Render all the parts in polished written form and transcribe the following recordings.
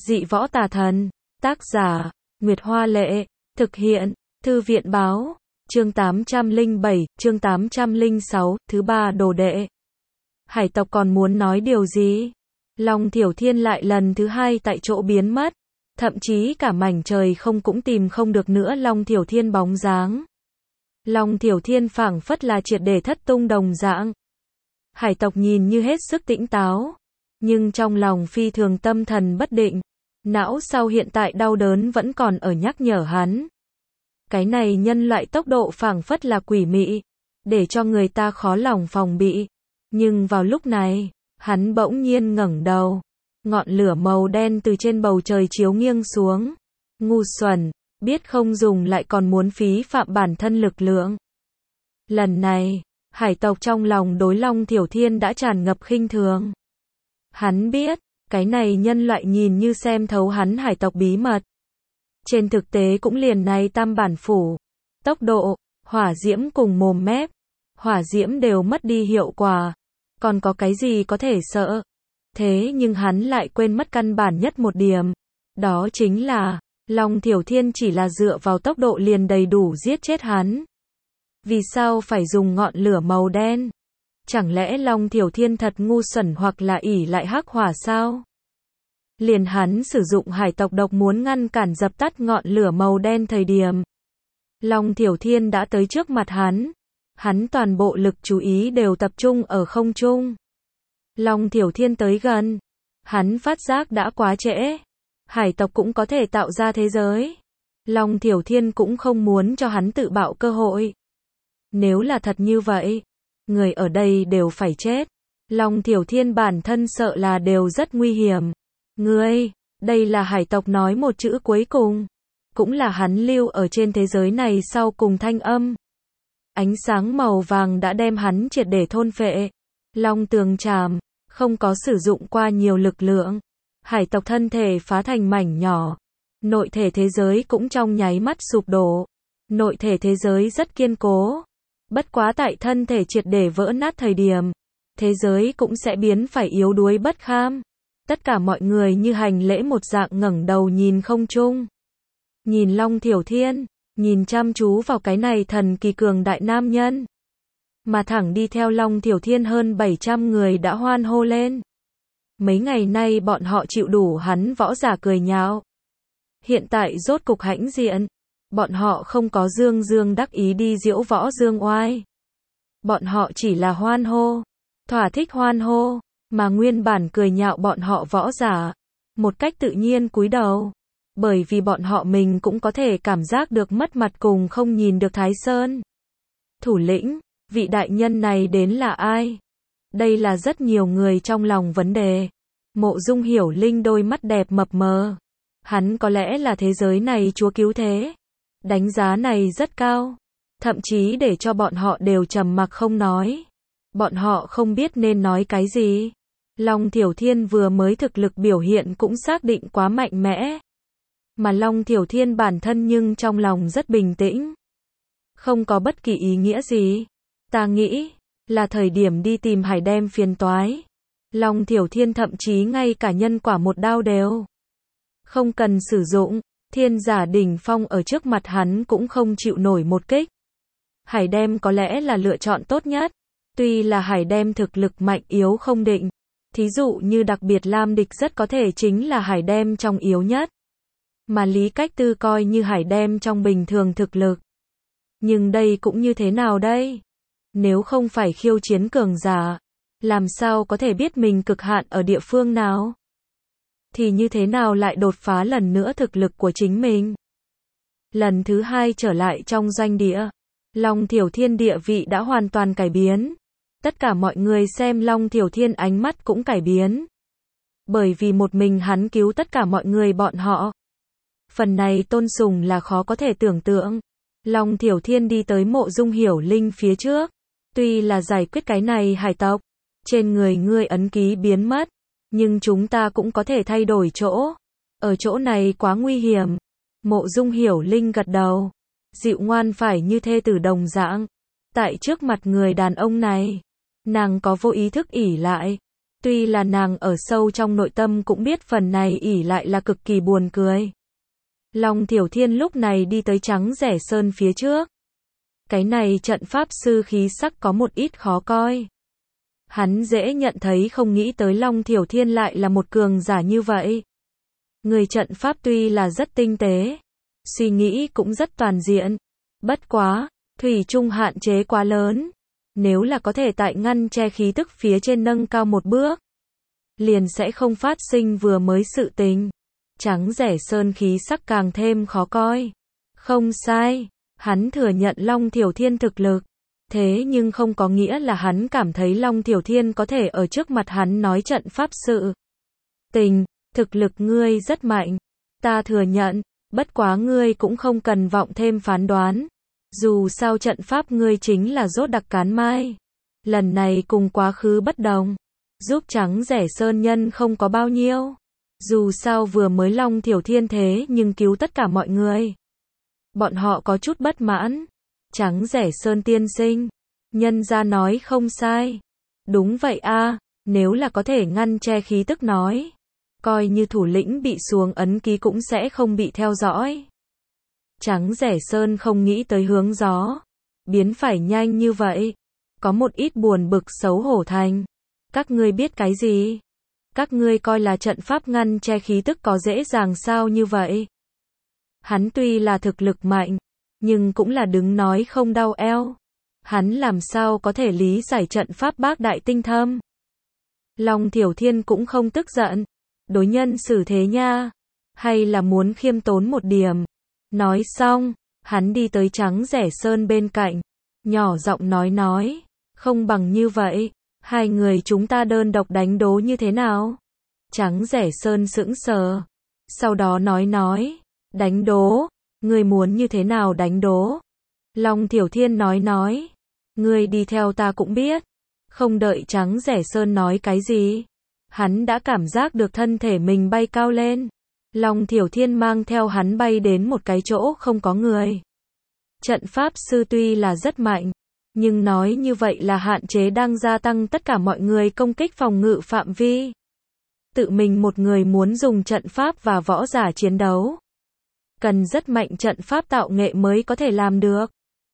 Dị võ tà thần. Tác giả, Nguyệt Hoa Lệ. Thực hiện, Thư viện Báo. Chương 807, chương 806, thứ ba đồ đệ. Hải tộc còn muốn nói điều gì? Long Thiểu Thiên lại lần thứ hai tại chỗ biến mất. Thậm chí cả mảnh trời không cũng tìm không được nữa Long Thiểu Thiên bóng dáng. Long Thiểu Thiên phảng phất là triệt để thất tung đồng dạng. Hải tộc nhìn như hết sức tĩnh táo, nhưng trong lòng phi thường tâm thần bất định. Não sau hiện tại đau đớn vẫn còn ở nhắc nhở hắn. Cái này nhân loại tốc độ phảng phất là quỷ mị, để cho người ta khó lòng phòng bị. Nhưng vào lúc này, hắn bỗng nhiên ngẩng đầu. Ngọn lửa màu đen từ trên bầu trời chiếu nghiêng xuống. Ngu xuẩn, biết không dùng lại còn muốn phí phạm bản thân lực lượng. Lần này, hải tộc trong lòng đối Long Thiểu Thiên đã tràn ngập khinh thường. Hắn biết, cái này nhân loại nhìn như xem thấu hắn hải tộc bí mật. Trên thực tế cũng liền này tam bản phủ. Tốc độ, hỏa diễm cùng mồm mép. Hỏa diễm đều mất đi hiệu quả. Còn có cái gì có thể sợ? Thế nhưng hắn lại quên mất căn bản nhất một điểm. Đó chính là, Long Thiểu Thiên chỉ là dựa vào tốc độ liền đầy đủ giết chết hắn. Vì sao phải dùng ngọn lửa màu đen? Chẳng lẽ Long Thiểu Thiên thật ngu xuẩn hoặc là ỷ lại hắc hỏa sao? Liền hắn sử dụng hải tộc độc muốn ngăn cản dập tắt ngọn lửa màu đen thời điểm. Long Thiểu Thiên đã tới trước mặt hắn. Hắn toàn bộ lực chú ý đều tập trung ở không trung. Long Thiểu Thiên tới gần. Hắn phát giác đã quá trễ. Hải tộc cũng có thể tạo ra thế giới. Long Thiểu Thiên cũng không muốn cho hắn tự bạo cơ hội. Nếu là thật như vậy, người ở đây đều phải chết. Long Thiểu Thiên bản thân sợ là đều rất nguy hiểm. Ngươi, đây là hải tộc nói một chữ cuối cùng. Cũng là hắn lưu ở trên thế giới này sau cùng thanh âm. Ánh sáng màu vàng đã đem hắn triệt để thôn phệ. Long tường trảm, không có sử dụng qua nhiều lực lượng. Hải tộc thân thể phá thành mảnh nhỏ. Nội thể thế giới cũng trong nháy mắt sụp đổ. Nội thể thế giới rất kiên cố. Bất quá tại thân thể triệt để vỡ nát thời điểm, thế giới cũng sẽ biến phải yếu đuối bất kham. Tất cả mọi người như hành lễ một dạng ngẩng đầu nhìn không trung. Nhìn Long Thiểu Thiên, nhìn chăm chú vào cái này thần kỳ cường đại nam nhân. Mà thẳng đi theo Long Thiểu Thiên hơn 700 người đã hoan hô lên. Mấy ngày nay bọn họ chịu đủ hắn võ giả cười nhạo. Hiện tại rốt cục hãnh diện. Bọn họ không có dương dương đắc ý đi diễu võ dương oai. Bọn họ chỉ là hoan hô. Thỏa thích hoan hô. Mà nguyên bản cười nhạo bọn họ võ giả. Một cách tự nhiên cúi đầu. Bởi vì bọn họ mình cũng có thể cảm giác được mất mặt cùng không nhìn được Thái Sơn. Thủ lĩnh, vị đại nhân này đến là ai? Đây là rất nhiều người trong lòng vấn đề. Mộ Dung Hiểu Linh đôi mắt đẹp mập mờ. Hắn có lẽ là thế giới này chúa cứu thế. Đánh giá này rất cao. Thậm chí để cho bọn họ đều trầm mặc không nói. Bọn họ không biết nên nói cái gì. Long Thiểu Thiên vừa mới thực lực biểu hiện cũng xác định quá mạnh mẽ. Mà Long Thiểu Thiên bản thân nhưng trong lòng rất bình tĩnh. Không có bất kỳ ý nghĩa gì. Ta nghĩ, là thời điểm đi tìm hải đem phiền toái. Long Thiểu Thiên thậm chí ngay cả nhân quả một đao đều không cần sử dụng. Thiên giả đỉnh phong ở trước mặt hắn cũng không chịu nổi một kích. Hải đem có lẽ là lựa chọn tốt nhất. Tuy là hải đem thực lực mạnh yếu không định. Thí dụ như đặc biệt Lam Địch rất có thể chính là hải đem trong yếu nhất. Mà Lý Cách Tư coi như hải đem trong bình thường thực lực. Nhưng đây cũng như thế nào đây? Nếu không phải khiêu chiến cường giả, làm sao có thể biết mình cực hạn ở địa phương nào? Thì như thế nào lại đột phá lần nữa thực lực của chính mình? Lần thứ hai trở lại trong doanh địa, Long Thiểu Thiên địa vị đã hoàn toàn cải biến. Tất cả mọi người xem Long Thiểu Thiên ánh mắt cũng cải biến. Bởi vì một mình hắn cứu tất cả mọi người bọn họ. Phần này tôn sùng là khó có thể tưởng tượng. Long Thiểu Thiên đi tới Mộ Dung Hiểu Linh phía trước. Tuy là giải quyết cái này hải tộc, trên người ngươi ấn ký biến mất, nhưng chúng ta cũng có thể thay đổi chỗ. Ở chỗ này quá nguy hiểm. Mộ Dung Hiểu Linh gật đầu. Dịu ngoan phải như thê tử đồng dạng. Tại trước mặt người đàn ông này, nàng có vô ý thức ỷ lại. Tuy là nàng ở sâu trong nội tâm cũng biết phần này ỉ lại là cực kỳ buồn cười. Long Thiểu Thiên lúc này đi tới Trắng Rẻ Sơn phía trước. Cái này trận pháp sư khí sắc có một ít khó coi. Hắn dễ nhận thấy không nghĩ tới Long Thiểu Thiên lại là một cường giả như vậy. Người trận pháp tuy là rất tinh tế, suy nghĩ cũng rất toàn diện. Bất quá, thủy chung hạn chế quá lớn. Nếu là có thể tại ngăn che khí tức phía trên nâng cao một bước, liền sẽ không phát sinh vừa mới sự tình. Trắng Rẻ Sơn khí sắc càng thêm khó coi. Không sai, hắn thừa nhận Long Thiểu Thiên thực lực. Thế nhưng không có nghĩa là hắn cảm thấy Long Thiểu Thiên có thể ở trước mặt hắn nói trận pháp sự tình. Thực lực ngươi rất mạnh, ta thừa nhận, bất quá ngươi cũng không cần vọng thêm phán đoán. Dù sao trận pháp ngươi chính là rốt đặc cán mai. Lần này cùng quá khứ bất đồng. Giúp Trắng Rẻ Sơn nhân không có bao nhiêu. Dù sao vừa mới Long Thiểu Thiên thế nhưng cứu tất cả mọi người. Bọn họ có chút bất mãn. Trắng Rẻ Sơn tiên sinh. Nhân gia nói không sai. Đúng vậy a, nếu là có thể ngăn che khí tức nói. Coi như thủ lĩnh bị xuống ấn ký cũng sẽ không bị theo dõi. Trắng Rẻ Sơn không nghĩ tới hướng gió. Biến phải nhanh như vậy. Có một ít buồn bực xấu hổ thành. Các ngươi biết cái gì? Các ngươi coi là trận pháp ngăn che khí tức có dễ dàng sao như vậy? Hắn tuy là thực lực mạnh, nhưng cũng là đứng nói không đau eo. Hắn làm sao có thể lý giải trận pháp bác đại tinh thâm? Long Thiểu Thiên cũng không tức giận. Đối nhân xử thế nha. Hay là muốn khiêm tốn một điểm. Nói xong, hắn đi tới Trắng Rẻ Sơn bên cạnh. Nhỏ giọng nói. Không bằng như vậy. Hai người chúng ta đơn độc đánh đố như thế nào? Trắng Rẻ Sơn sững sờ. Sau đó nói. Đánh đố? Ngươi muốn như thế nào đánh đố? Long Thiểu Thiên nói. Ngươi đi theo ta cũng biết. Không đợi Trắng Rẻ Sơn nói cái gì. Hắn đã cảm giác được thân thể mình bay cao lên. Long Thiểu Thiên mang theo hắn bay đến một cái chỗ không có người. Trận pháp sư tuy là rất mạnh, nhưng nói như vậy là hạn chế đang gia tăng tất cả mọi người công kích phòng ngự phạm vi. Tự mình một người muốn dùng trận pháp và võ giả chiến đấu. Cần rất mạnh trận pháp tạo nghệ mới có thể làm được.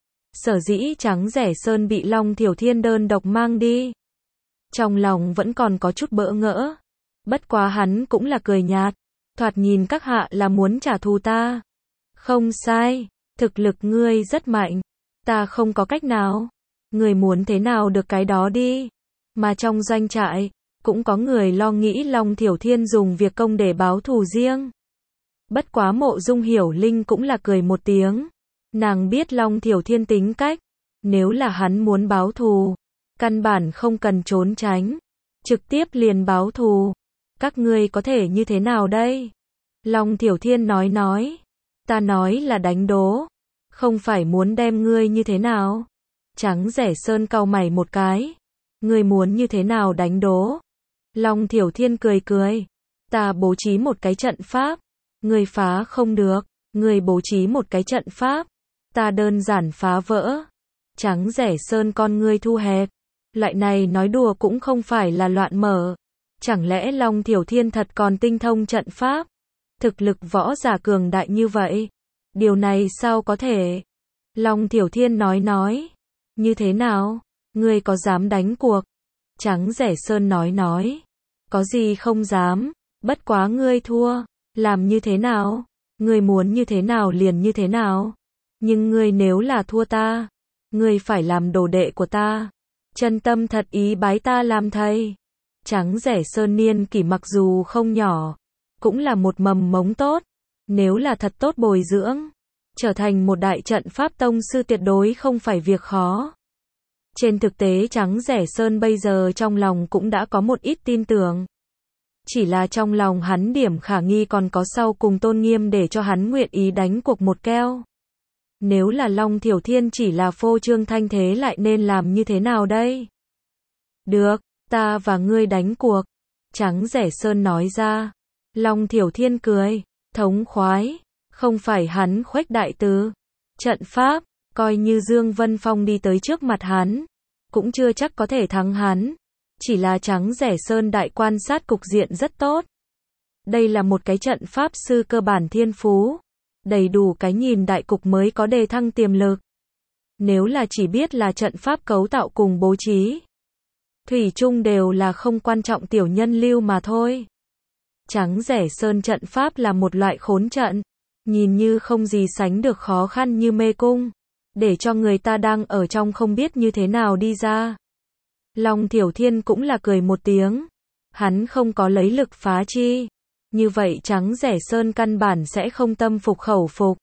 Sở dĩ Trắng Rẻ Sơn bị Long Thiểu Thiên đơn độc mang đi. Trong lòng vẫn còn có chút bỡ ngỡ. Bất quá hắn cũng là cười nhạt. Thoạt nhìn các hạ là muốn trả thù ta. Không sai, thực lực ngươi rất mạnh. Ta không có cách nào. Ngươi muốn thế nào được cái đó đi. Mà trong doanh trại, cũng có người lo nghĩ Long Thiểu Thiên dùng việc công để báo thù riêng. Bất quá Mộ Dung Hiểu Linh cũng là cười một tiếng. Nàng biết Long Thiểu Thiên tính cách. Nếu là hắn muốn báo thù, căn bản không cần trốn tránh. Trực tiếp liền báo thù. Các ngươi có thể như thế nào đây? Long Thiểu Thiên nói. Ta nói là đánh đố. Không phải muốn đem ngươi như thế nào. Trắng Rẻ Sơn cau mày một cái. Ngươi muốn như thế nào đánh đố? Long Thiểu Thiên cười. Ta bố trí một cái trận pháp. Ngươi phá không được. Ngươi bố trí một cái trận pháp. Ta đơn giản phá vỡ. Trắng Rẻ Sơn con ngươi thu hẹp. Loại này nói đùa cũng không phải là loạn mở. Chẳng lẽ Long Thiểu Thiên thật còn tinh thông trận pháp? Thực lực võ giả cường đại như vậy. Điều này sao có thể? Long Thiểu Thiên nói. Như thế nào? Ngươi có dám đánh cuộc? Trắng Rẻ Sơn nói. Có gì không dám. Bất quá ngươi thua. Làm như thế nào? Ngươi muốn như thế nào liền như thế nào? Nhưng ngươi nếu là thua ta, ngươi phải làm đồ đệ của ta. Chân tâm thật ý bái ta làm thầy. Trắng Rẻ Sơn niên kỷ mặc dù không nhỏ, cũng là một mầm mống tốt. Nếu là thật tốt bồi dưỡng, trở thành một đại trận pháp tông sư tuyệt đối không phải việc khó. Trên thực tế Trắng Rẻ Sơn bây giờ trong lòng cũng đã có một ít tin tưởng. Chỉ là trong lòng hắn điểm khả nghi còn có sau cùng tôn nghiêm để cho hắn nguyện ý đánh cuộc một keo. Nếu là Long Thiểu Thiên chỉ là phô trương thanh thế lại nên làm như thế nào đây? Được, ta và ngươi đánh cuộc. Trắng Rẻ Sơn nói ra. Long Thiểu Thiên cười, thống khoái. Không phải hắn khuếch đại từ. Trận pháp, coi như Dương Vân Phong đi tới trước mặt hắn, cũng chưa chắc có thể thắng hắn. chỉ là Trắng Rẻ Sơn đại quan sát cục diện rất tốt. Đây là một cái trận pháp sư cơ bản thiên phú, đầy đủ cái nhìn đại cục mới có đề thăng tiềm lực. Nếu là chỉ biết là trận pháp cấu tạo cùng bố trí, thủy chung đều là không quan trọng tiểu nhân lưu mà thôi. Trắng Rẻ Sơn trận pháp là một loại khốn trận, nhìn như không gì sánh được khó khăn như mê cung, để cho người ta đang ở trong không biết như thế nào đi ra. Long Thiểu Thiên cũng là cười một tiếng, hắn không có lấy lực phá chi, như vậy Trắng Rẻ Sơn căn bản sẽ không tâm phục khẩu phục.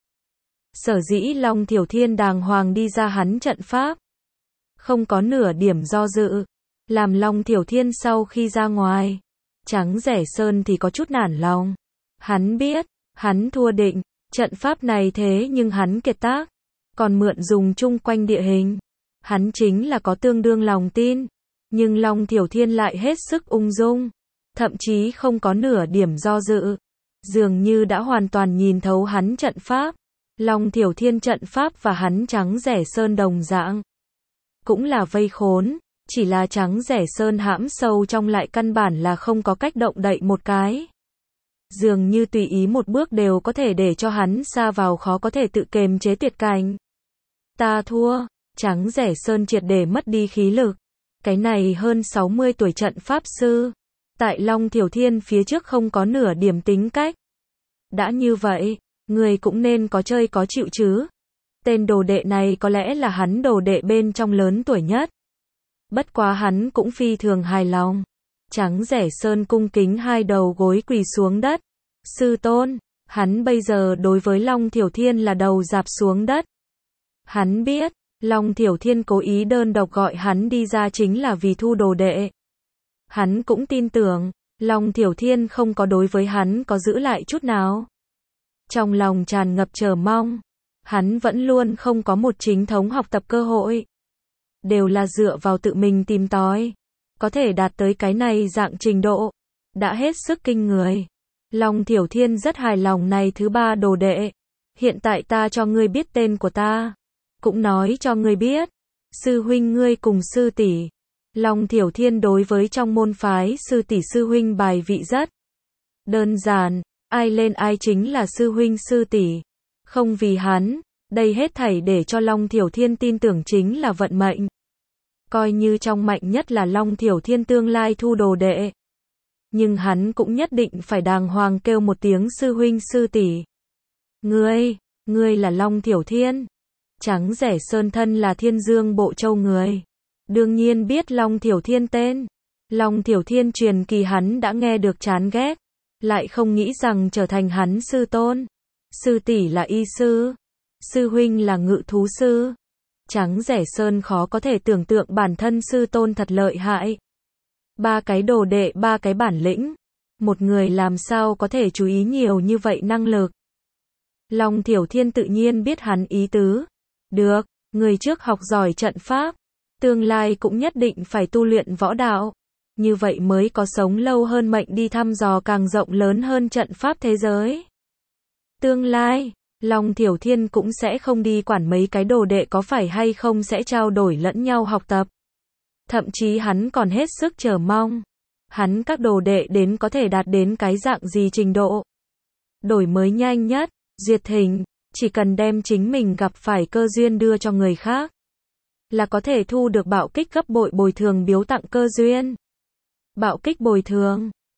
Sở dĩ Long Thiểu Thiên đàng hoàng đi ra hắn trận pháp, không có nửa điểm do dự, làm Long Thiểu Thiên sau khi ra ngoài, Trắng Rẻ Sơn thì có chút nản lòng. Hắn biết, hắn thua định, trận pháp này thế nhưng hắn kiệt tác, còn mượn dùng chung quanh địa hình. Hắn chính là có tương đương lòng tin, nhưng Long Thiểu Thiên lại hết sức ung dung, thậm chí không có nửa điểm do dự, dường như đã hoàn toàn nhìn thấu hắn trận pháp. Long Thiểu Thiên trận pháp và hắn Trắng Rẻ Sơn đồng dạng, cũng là vây khốn, chỉ là Trắng Rẻ Sơn hãm sâu trong lại căn bản là không có cách động đậy một cái. Dường như tùy ý một bước đều có thể để cho hắn sa vào khó có thể tự kiềm chế tuyệt cảnh. Ta thua, Trắng Rẻ Sơn triệt để mất đi khí lực. Cái này hơn 60 tuổi trận pháp sư, tại Long Thiểu Thiên phía trước không có nửa điểm tính cách. Đã như vậy, người cũng nên có chơi có chịu chứ. Tên đồ đệ này có lẽ là hắn đồ đệ bên trong lớn tuổi nhất. Bất quá hắn cũng phi thường hài lòng. Trắng Rẻ Sơn cung kính hai đầu gối quỳ xuống đất. Sư tôn, hắn bây giờ đối với Long Thiểu Thiên là đầu dạp xuống đất. Hắn biết, Long Thiểu Thiên cố ý đơn độc gọi hắn đi ra chính là vì thu đồ đệ. Hắn cũng tin tưởng, Long Thiểu Thiên không có đối với hắn có giữ lại chút nào. Trong lòng tràn ngập chờ mong, hắn vẫn luôn không có một chính thống học tập cơ hội. Đều là dựa vào tự mình tìm tòi. Có thể đạt tới cái này dạng trình độ, đã hết sức kinh người. Long Thiểu Thiên rất hài lòng này thứ ba đồ đệ. Hiện tại ta cho ngươi biết tên của ta, cũng nói cho ngươi biết, sư huynh ngươi cùng sư tỷ. Long Thiểu Thiên đối với trong môn phái sư tỷ sư huynh bài vị rất đơn giản, ai lên ai chính là sư huynh sư tỷ. Không vì hắn, đây hết thảy để cho Long Thiểu Thiên tin tưởng chính là vận mệnh. Coi như trong mạnh nhất là Long Thiểu Thiên tương lai thu đồ đệ, nhưng hắn cũng nhất định phải đàng hoàng kêu một tiếng sư huynh sư tỷ. Ngươi là Long Thiểu Thiên. Trắng Rẻ Sơn thân là Thiên Dương Bộ Châu người, đương nhiên biết Long Thiểu Thiên tên. Long Thiểu Thiên truyền kỳ hắn đã nghe được chán ghét, lại không nghĩ rằng trở thành hắn sư tôn. Sư tỷ là y sư, sư huynh là ngự thú sư. Trắng Rẻ Sơn khó có thể tưởng tượng bản thân sư tôn thật lợi hại. Ba cái đồ đệ, ba cái bản lĩnh, một người làm sao có thể chú ý nhiều như vậy năng lực. Long Thiểu Thiên tự nhiên biết hắn ý tứ. Được, người trước học giỏi trận pháp, tương lai cũng nhất định phải tu luyện võ đạo, như vậy mới có sống lâu hơn mệnh đi thăm dò càng rộng lớn hơn trận pháp thế giới. Tương lai, Long Thiểu Thiên cũng sẽ không đi quản mấy cái đồ đệ có phải hay không sẽ trao đổi lẫn nhau học tập. Thậm chí hắn còn hết sức chờ mong, hắn các đồ đệ đến có thể đạt đến cái dạng gì trình độ. Đổi mới nhanh nhất, duyệt hình, chỉ cần đem chính mình gặp phải cơ duyên đưa cho người khác, là có thể thu được bạo kích gấp bội bồi thường biếu tặng cơ duyên. Bạo kích bồi thường,